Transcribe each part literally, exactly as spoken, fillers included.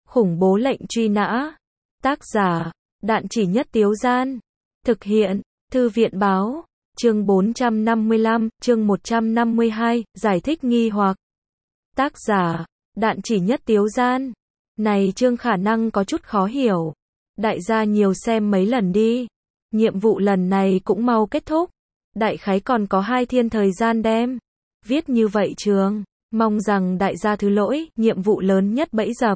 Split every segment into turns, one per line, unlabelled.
Khủng bố lệnh truy nã. Tác giả, Đạn Chỉ Nhất Tiếu Gian. Thực hiện, Thư viện báo. Chương bốn trăm năm mươi lăm, chương một trăm năm mươi hai, giải thích nghi hoặc. Tác giả, Đạn Chỉ Nhất Tiếu Gian. Này chương khả năng có chút khó hiểu. Đại gia nhiều xem mấy lần đi. Nhiệm vụ lần này cũng mau kết thúc. Đại khái còn có hai thiên thời gian đem. Viết như vậy trường. Mong rằng đại gia thứ lỗi, nhiệm vụ lớn nhất bẫy dập.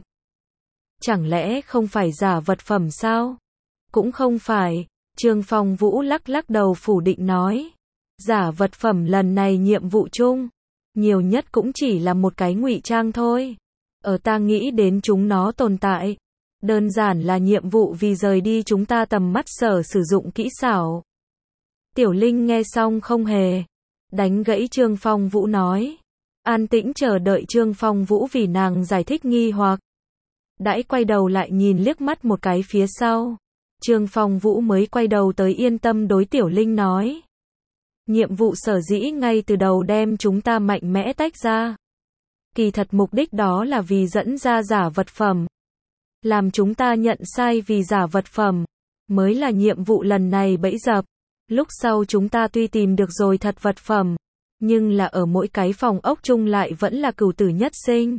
Chẳng lẽ không phải giả vật phẩm sao? Cũng không phải. Trương Phong Vũ lắc lắc đầu phủ định nói. Giả vật phẩm lần này nhiệm vụ chung. Nhiều nhất cũng chỉ là một cái ngụy trang thôi. Ở ta nghĩ đến chúng nó tồn tại. Đơn giản là nhiệm vụ vì rời đi chúng ta tầm mắt sở sử dụng kỹ xảo. Tiểu Linh nghe xong không hề. Đánh gãy Trương Phong Vũ nói. An tĩnh chờ đợi Trương Phong Vũ vì nàng giải thích nghi hoặc. Đãi quay đầu lại nhìn liếc mắt một cái phía sau. Trương Phong Vũ mới quay đầu tới yên tâm đối Tiểu Linh nói. Nhiệm vụ sở dĩ ngay từ đầu đem chúng ta mạnh mẽ tách ra. Kỳ thật mục đích đó là vì dẫn ra giả vật phẩm. Làm chúng ta nhận sai vì giả vật phẩm. Mới là nhiệm vụ lần này bẫy dập. Lúc sau chúng ta tuy tìm được rồi thật vật phẩm. Nhưng là ở mỗi cái phòng ốc chung lại vẫn là cửu tử nhất sinh.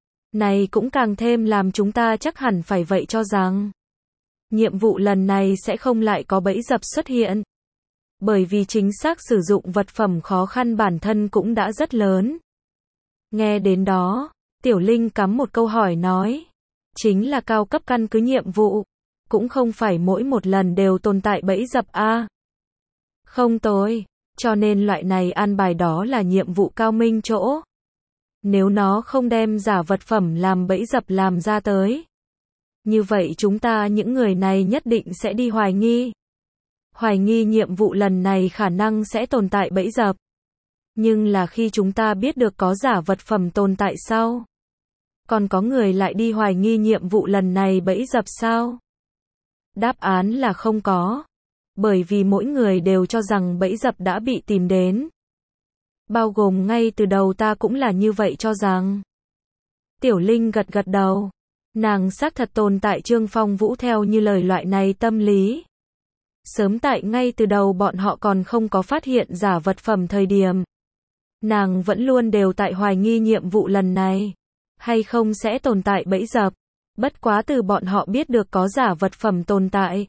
Này cũng càng thêm làm chúng ta chắc hẳn phải vậy cho rằng. Nhiệm vụ lần này sẽ không lại có bẫy dập xuất hiện. Bởi vì chính xác sử dụng vật phẩm khó khăn bản thân cũng đã rất lớn. Nghe đến đó, Tiểu Linh cắm một câu hỏi nói. Chính là cao cấp căn cứ nhiệm vụ. Cũng không phải mỗi một lần đều tồn tại bẫy dập a. À. Không tối. Cho nên loại này an bài đó là nhiệm vụ cao minh chỗ. Nếu nó không đem giả vật phẩm làm bẫy dập làm ra tới. Như vậy chúng ta những người này nhất định sẽ đi hoài nghi. Hoài nghi nhiệm vụ lần này khả năng sẽ tồn tại bẫy dập. Nhưng là khi chúng ta biết được có giả vật phẩm tồn tại sau. Còn có người lại đi hoài nghi nhiệm vụ lần này bẫy dập sao? Đáp án là không có. Bởi vì mỗi người đều cho rằng bẫy dập đã bị tìm đến. Bao gồm ngay từ đầu ta cũng là như vậy cho rằng. Tiểu Linh gật gật đầu. Nàng xác thật tồn tại Trương Phong Vũ theo như lời loại này tâm lý. Sớm tại ngay từ đầu bọn họ còn không có phát hiện giả vật phẩm thời điểm. Nàng vẫn luôn đều tại hoài nghi nhiệm vụ lần này. Hay không sẽ tồn tại bẫy dập. Bất quá từ bọn họ biết được có giả vật phẩm tồn tại.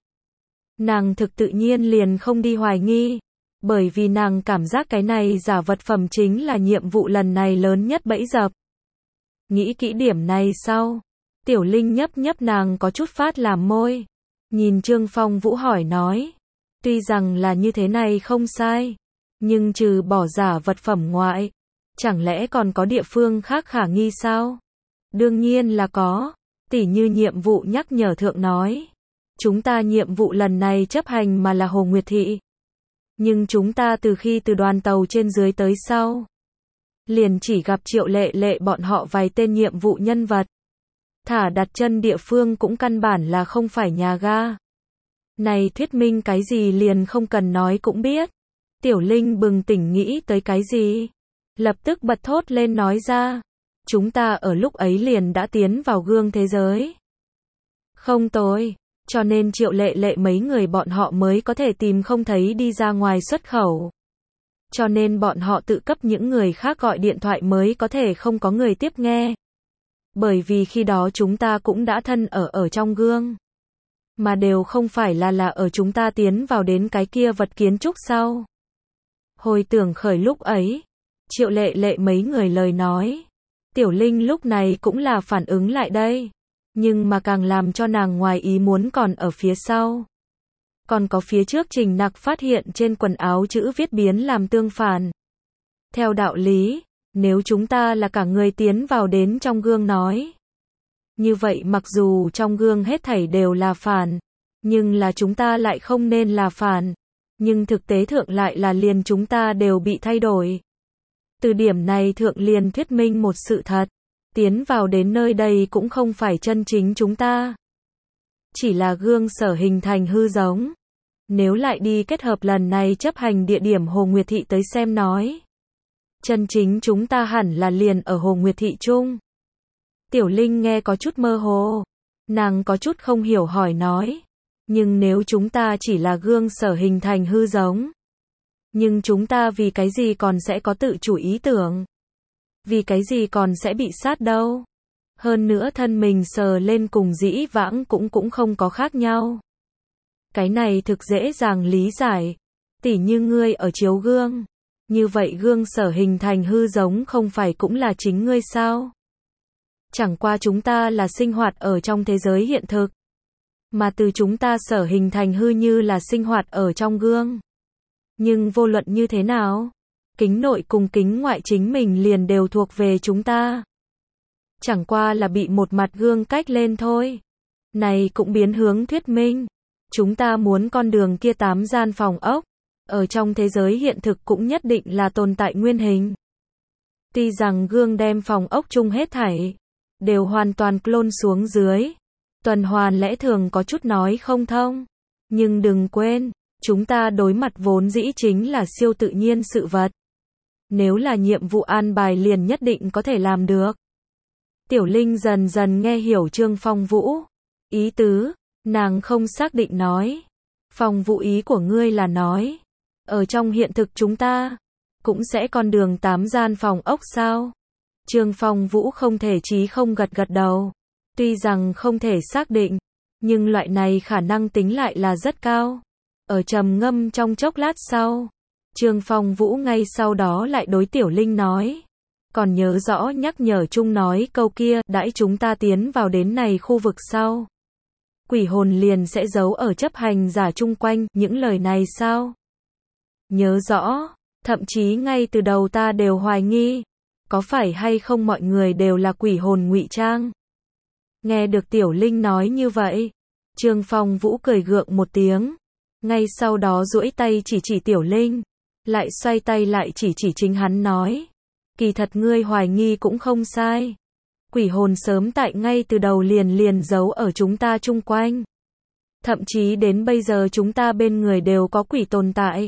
Nàng thực tự nhiên liền không đi hoài nghi. Bởi vì nàng cảm giác cái này giả vật phẩm chính là nhiệm vụ lần này lớn nhất bẫy dập. Nghĩ kỹ điểm này sau. Tiểu Linh nhấp nhấp nàng có chút phát làm môi. Nhìn Trương Phong Vũ hỏi nói. Tuy rằng là như thế này không sai. Nhưng trừ bỏ giả vật phẩm ngoại. Chẳng lẽ còn có địa phương khác khả nghi sao? Đương nhiên là có. Tỉ như nhiệm vụ nhắc nhở thượng nói. Chúng ta nhiệm vụ lần này chấp hành mà là Hồ Nguyệt Thị. Nhưng chúng ta từ khi từ đoàn tàu trên dưới tới sau. Liền chỉ gặp Triệu Lệ Lệ bọn họ vài tên nhiệm vụ nhân vật. Thả đặt chân địa phương cũng căn bản là không phải nhà ga. Này thuyết minh cái gì liền không cần nói cũng biết. Tiểu Linh bừng tỉnh nghĩ tới cái gì. Lập tức bật thốt lên nói ra. Chúng ta ở lúc ấy liền đã tiến vào gương thế giới. Không tối. Cho nên Triệu Lệ Lệ mấy người bọn họ mới có thể tìm không thấy đi ra ngoài xuất khẩu. Cho nên bọn họ tự cấp những người khác gọi điện thoại mới có thể không có người tiếp nghe. Bởi vì khi đó chúng ta cũng đã thân ở ở trong gương. Mà đều không phải là là ở chúng ta tiến vào đến cái kia vật kiến trúc sau. Hồi tưởng khởi lúc ấy. Triệu Lệ Lệ mấy người lời nói. Tiểu Linh lúc này cũng là phản ứng lại đây. Nhưng mà càng làm cho nàng ngoài ý muốn còn ở phía sau. Còn có phía trước Trình Nặc phát hiện trên quần áo chữ viết biến làm tương phản. Theo đạo lý, nếu chúng ta là cả người tiến vào đến trong gương nói. Như vậy mặc dù trong gương hết thảy đều là phản. Nhưng là chúng ta lại không nên là phản. Nhưng thực tế thượng lại là liền chúng ta đều bị thay đổi. Từ điểm này thượng liền thuyết minh một sự thật. Tiến vào đến nơi đây cũng không phải chân chính chúng ta. Chỉ là gương sở hình thành hư giống. Nếu lại đi kết hợp lần này chấp hành địa điểm Hồ Nguyệt Thị tới xem nói. Chân chính chúng ta hẳn là liền ở Hồ Nguyệt Thị chung. Tiểu Linh nghe có chút mơ hồ. Nàng có chút không hiểu hỏi nói. Nhưng nếu chúng ta chỉ là gương sở hình thành hư giống. Nhưng chúng ta vì cái gì còn sẽ có tự chủ ý tưởng? Vì cái gì còn sẽ bị sát đâu? Hơn nữa thân mình sờ lên cùng dĩ vãng cũng cũng không có khác nhau. Cái này thực dễ dàng lý giải. Tỉ như ngươi ở chiếu gương. Như vậy gương sở hình thành hư giống không phải cũng là chính ngươi sao? Chẳng qua chúng ta là sinh hoạt ở trong thế giới hiện thực. Mà từ chúng ta sở hình thành hư như là sinh hoạt ở trong gương. Nhưng vô luận như thế nào? Kính nội cùng kính ngoại chính mình liền đều thuộc về chúng ta. Chẳng qua là bị một mặt gương cách lên thôi. Này cũng biến hướng thuyết minh. Chúng ta muốn con đường kia tám gian phòng ốc. Ở trong thế giới hiện thực cũng nhất định là tồn tại nguyên hình. Tuy rằng gương đem phòng ốc chung hết thảy. Đều hoàn toàn clone xuống dưới. Tuần hoàn lẽ thường có chút nói không thông. Nhưng đừng quên. Chúng ta đối mặt vốn dĩ chính là siêu tự nhiên sự vật. Nếu là nhiệm vụ an bài liền nhất định có thể làm được. Tiểu Linh dần dần nghe hiểu Trương Phong Vũ. Ý tứ, nàng không xác định nói. Phong Vũ ý của ngươi là nói. Ở trong hiện thực chúng ta, cũng sẽ con đường tám gian phòng ốc sao? Trương Phong Vũ không thể chí không gật gật đầu. Tuy rằng không thể xác định, nhưng loại này khả năng tính lại là rất cao. Ở trầm ngâm trong chốc lát sau, Trương Phong Vũ ngay sau đó lại đối Tiểu Linh nói. Còn nhớ rõ nhắc nhở chung nói câu kia, đãi chúng ta tiến vào đến này khu vực sau. Quỷ hồn liền sẽ giấu ở chấp hành giả chung quanh, những lời này sao? Nhớ rõ, thậm chí ngay từ đầu ta đều hoài nghi. Có phải hay không mọi người đều là quỷ hồn ngụy trang? Nghe được Tiểu Linh nói như vậy, Trương Phong Vũ cười gượng một tiếng. Ngay sau đó duỗi tay chỉ chỉ Tiểu Linh. Lại xoay tay lại chỉ chỉ chính hắn nói. Kỳ thật ngươi hoài nghi cũng không sai. Quỷ hồn sớm tại ngay từ đầu liền liền giấu ở chúng ta chung quanh. Thậm chí đến bây giờ chúng ta bên người đều có quỷ tồn tại.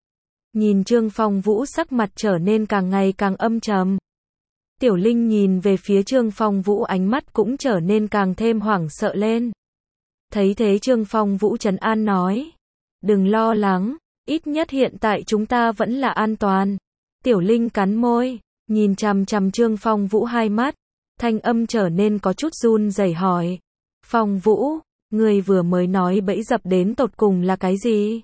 Nhìn Trương Phong Vũ sắc mặt trở nên càng ngày càng âm trầm. Tiểu Linh nhìn về phía Trương Phong Vũ ánh mắt cũng trở nên càng thêm hoảng sợ lên. Thấy thế Trương Phong Vũ trấn an nói. Đừng lo lắng, ít nhất hiện tại chúng ta vẫn là an toàn. Tiểu Linh cắn môi, nhìn chằm chằm Trương Phong Vũ hai mắt, thanh âm trở nên có chút run rẩy hỏi. Phong Vũ, ngươi vừa mới nói bẫy dập đến tột cùng là cái gì?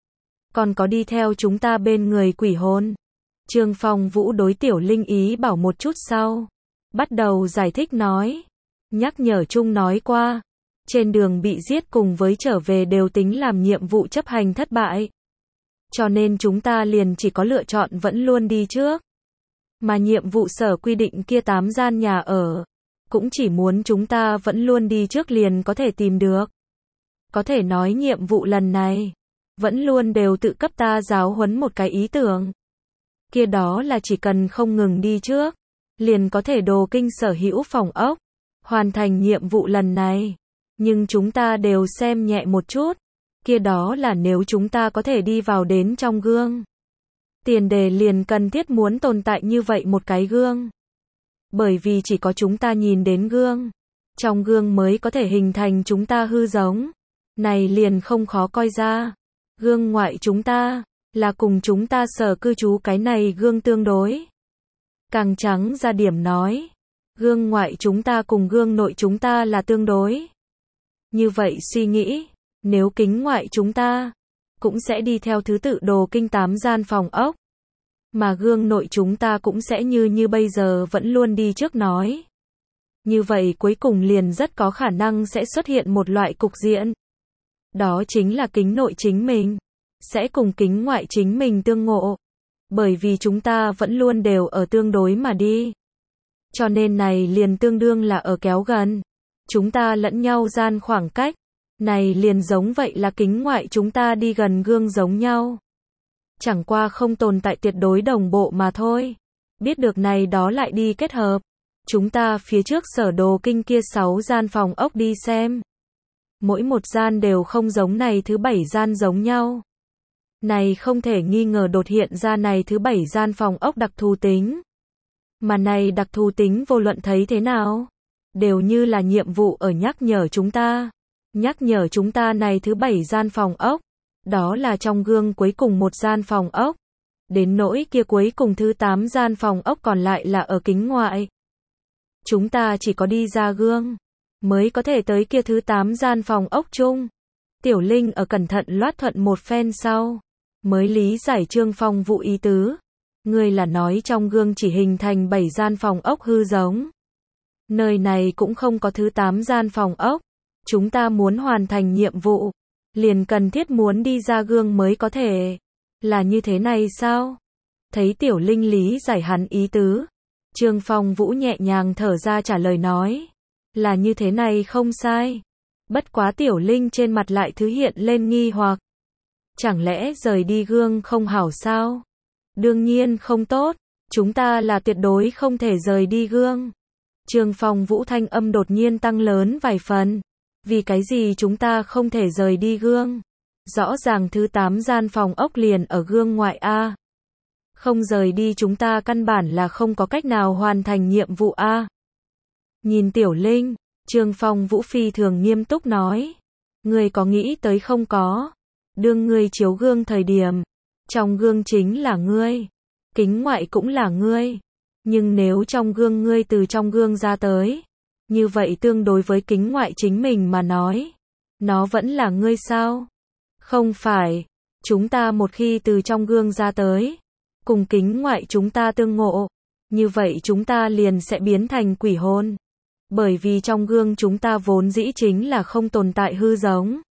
Còn có đi theo chúng ta bên người quỷ hồn? Trương Phong Vũ đối Tiểu Linh ý bảo một chút sau. Bắt đầu giải thích nói. Nhắc nhở chung nói qua. Trên đường bị giết cùng với trở về đều tính làm nhiệm vụ chấp hành thất bại. Cho nên chúng ta liền chỉ có lựa chọn vẫn luôn đi trước. Mà nhiệm vụ sở quy định kia tám gian nhà ở. Cũng chỉ muốn chúng ta vẫn luôn đi trước liền có thể tìm được. Có thể nói nhiệm vụ lần này. Vẫn luôn đều tự cấp ta giáo huấn một cái ý tưởng. Kia đó là chỉ cần không ngừng đi trước. Liền có thể đồ kinh sở hữu phòng ốc. Hoàn thành nhiệm vụ lần này. Nhưng chúng ta đều xem nhẹ một chút. Kia đó là nếu chúng ta có thể đi vào đến trong gương. Tiền đề liền cần thiết muốn tồn tại như vậy một cái gương. Bởi vì chỉ có chúng ta nhìn đến gương. Trong gương mới có thể hình thành chúng ta hư giống. Này liền không khó coi ra. Gương ngoại chúng ta, là cùng chúng ta sở cư trú cái này gương tương đối. Càng trắng ra điểm nói. Gương ngoại chúng ta cùng gương nội chúng ta là tương đối. Như vậy suy nghĩ, nếu kính ngoại chúng ta, cũng sẽ đi theo thứ tự đồ kinh tám gian phòng ốc. Mà gương nội chúng ta cũng sẽ như như bây giờ vẫn luôn đi trước nói. Như vậy cuối cùng liền rất có khả năng sẽ xuất hiện một loại cục diện. Đó chính là kính nội chính mình, sẽ cùng kính ngoại chính mình tương ngộ. Bởi vì chúng ta vẫn luôn đều ở tương đối mà đi. Cho nên này liền tương đương là ở kéo gần. Chúng ta lẫn nhau gian khoảng cách. Này liền giống vậy là kính ngoại chúng ta đi gần gương giống nhau. Chẳng qua không tồn tại tuyệt đối đồng bộ mà thôi. Biết được này đó lại đi kết hợp. Chúng ta phía trước sở đồ kinh kia sáu gian phòng ốc đi xem. Mỗi một gian đều không giống này thứ bảy gian giống nhau. Này không thể nghi ngờ đột hiện ra này thứ bảy gian phòng ốc đặc thù tính. Mà này đặc thù tính vô luận thấy thế nào? đều như là nhiệm vụ ở nhắc nhở chúng ta. Nhắc nhở chúng ta này thứ bảy gian phòng ốc, đó là trong gương cuối cùng một gian phòng ốc. Đến nỗi kia cuối cùng thứ tám gian phòng ốc còn lại là ở kính ngoại. Chúng ta chỉ có đi ra gương, mới có thể tới kia thứ tám gian phòng ốc chung. Tiểu Linh ở cẩn thận loát thuận một phen sau, mới lý giải Trương Phong Vũ ý tứ. Ngươi là nói trong gương chỉ hình thành bảy gian phòng ốc hư giống. Nơi này cũng không có thứ tám gian phòng ốc. Chúng ta muốn hoàn thành nhiệm vụ, liền cần thiết muốn đi ra gương mới có thể. Là như thế này sao? Thấy Tiểu Linh lý giải hắn ý tứ, Trương Phong Vũ nhẹ nhàng thở ra trả lời nói. Là như thế này không sai. Bất quá Tiểu Linh trên mặt lại thứ hiện lên nghi hoặc. Chẳng lẽ rời đi gương không hảo sao? Đương nhiên không tốt, chúng ta là tuyệt đối không thể rời đi gương. Trương Phong Vũ thanh âm đột nhiên tăng lớn vài phần. Vì cái gì chúng ta không thể rời đi gương? Rõ ràng thứ tám gian phòng ốc liền ở gương ngoại A. Không rời đi chúng ta căn bản là không có cách nào hoàn thành nhiệm vụ A. Nhìn Tiểu Linh, Trương Phong Vũ phi thường nghiêm túc nói. Ngươi có nghĩ tới không có? Đương ngươi chiếu gương thời điểm, trong gương chính là ngươi, kính ngoại cũng là ngươi. Nhưng nếu trong gương ngươi từ trong gương ra tới, như vậy tương đối với kính ngoại chính mình mà nói, nó vẫn là ngươi sao? Không phải, chúng ta một khi từ trong gương ra tới, cùng kính ngoại chúng ta tương ngộ, như vậy chúng ta liền sẽ biến thành quỷ hồn. Bởi vì trong gương chúng ta vốn dĩ chính là không tồn tại hư giống.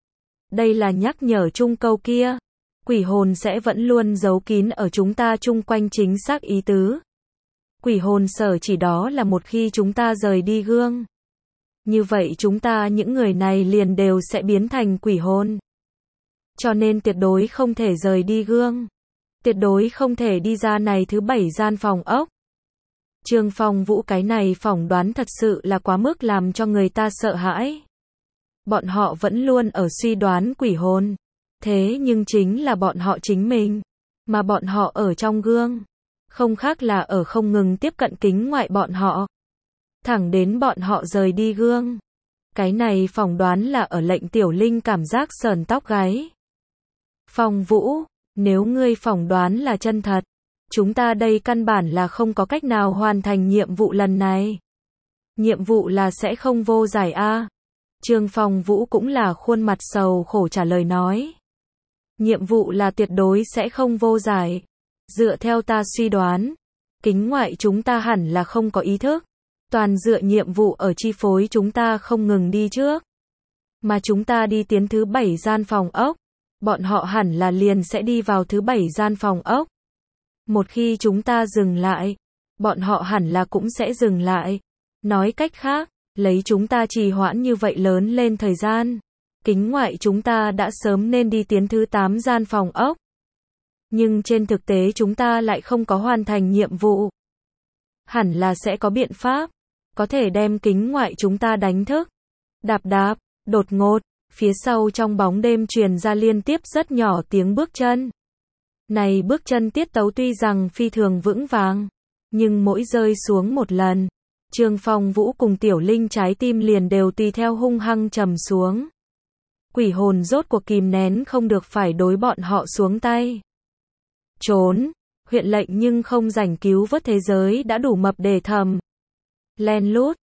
Đây là nhắc nhở chung câu kia. Quỷ hồn sẽ vẫn luôn giấu kín ở chúng ta chung quanh chính xác ý tứ. Quỷ hồn sở chỉ đó là một khi chúng ta rời đi gương. Như vậy chúng ta những người này liền đều sẽ biến thành quỷ hồn. Cho nên tuyệt đối không thể rời đi gương. Tuyệt đối không thể đi ra này thứ bảy gian phòng ốc. Trương Phong Vũ cái này phỏng đoán thật sự là quá mức làm cho người ta sợ hãi. Bọn họ vẫn luôn ở suy đoán quỷ hồn. Thế nhưng chính là bọn họ chính mình. Mà bọn họ ở trong gương. Không khác là ở không ngừng tiếp cận kính ngoại bọn họ. Thẳng đến bọn họ rời đi gương. Cái này phỏng đoán là ở lệnh Tiểu Linh cảm giác sờn tóc gáy. Phong Vũ, nếu ngươi phỏng đoán là chân thật, chúng ta đây căn bản là không có cách nào hoàn thành nhiệm vụ lần này. Nhiệm vụ là sẽ không vô giải a. Trương Phong Vũ cũng là khuôn mặt sầu khổ trả lời nói. Nhiệm vụ là tuyệt đối sẽ không vô giải. Dựa theo ta suy đoán, kính ngoại chúng ta hẳn là không có ý thức. Toàn dựa nhiệm vụ ở chi phối chúng ta không ngừng đi trước. Mà chúng ta đi tiến thứ bảy gian phòng ốc. Bọn họ hẳn là liền sẽ đi vào thứ bảy gian phòng ốc. Một khi chúng ta dừng lại, bọn họ hẳn là cũng sẽ dừng lại. Nói cách khác, lấy chúng ta trì hoãn như vậy lớn lên thời gian, kính ngoại chúng ta đã sớm nên đi tiến thứ tám gian phòng ốc. Nhưng trên thực tế chúng ta lại không có hoàn thành nhiệm vụ. Hẳn là sẽ có biện pháp, có thể đem kính ngoại chúng ta đánh thức. Đạp đạp, đột ngột, phía sau trong bóng đêm truyền ra liên tiếp rất nhỏ tiếng bước chân. Này bước chân tiết tấu tuy rằng phi thường vững vàng, nhưng mỗi rơi xuống một lần, Trương Phong Vũ cùng Tiểu Linh trái tim liền đều tùy theo hung hăng trầm xuống. Quỷ hồn rốt cuộc kìm nén không được phải đối bọn họ xuống tay. Trốn, huyện lệnh nhưng không rảnh cứu vớt thế giới đã đủ mập để thầm. Len lút,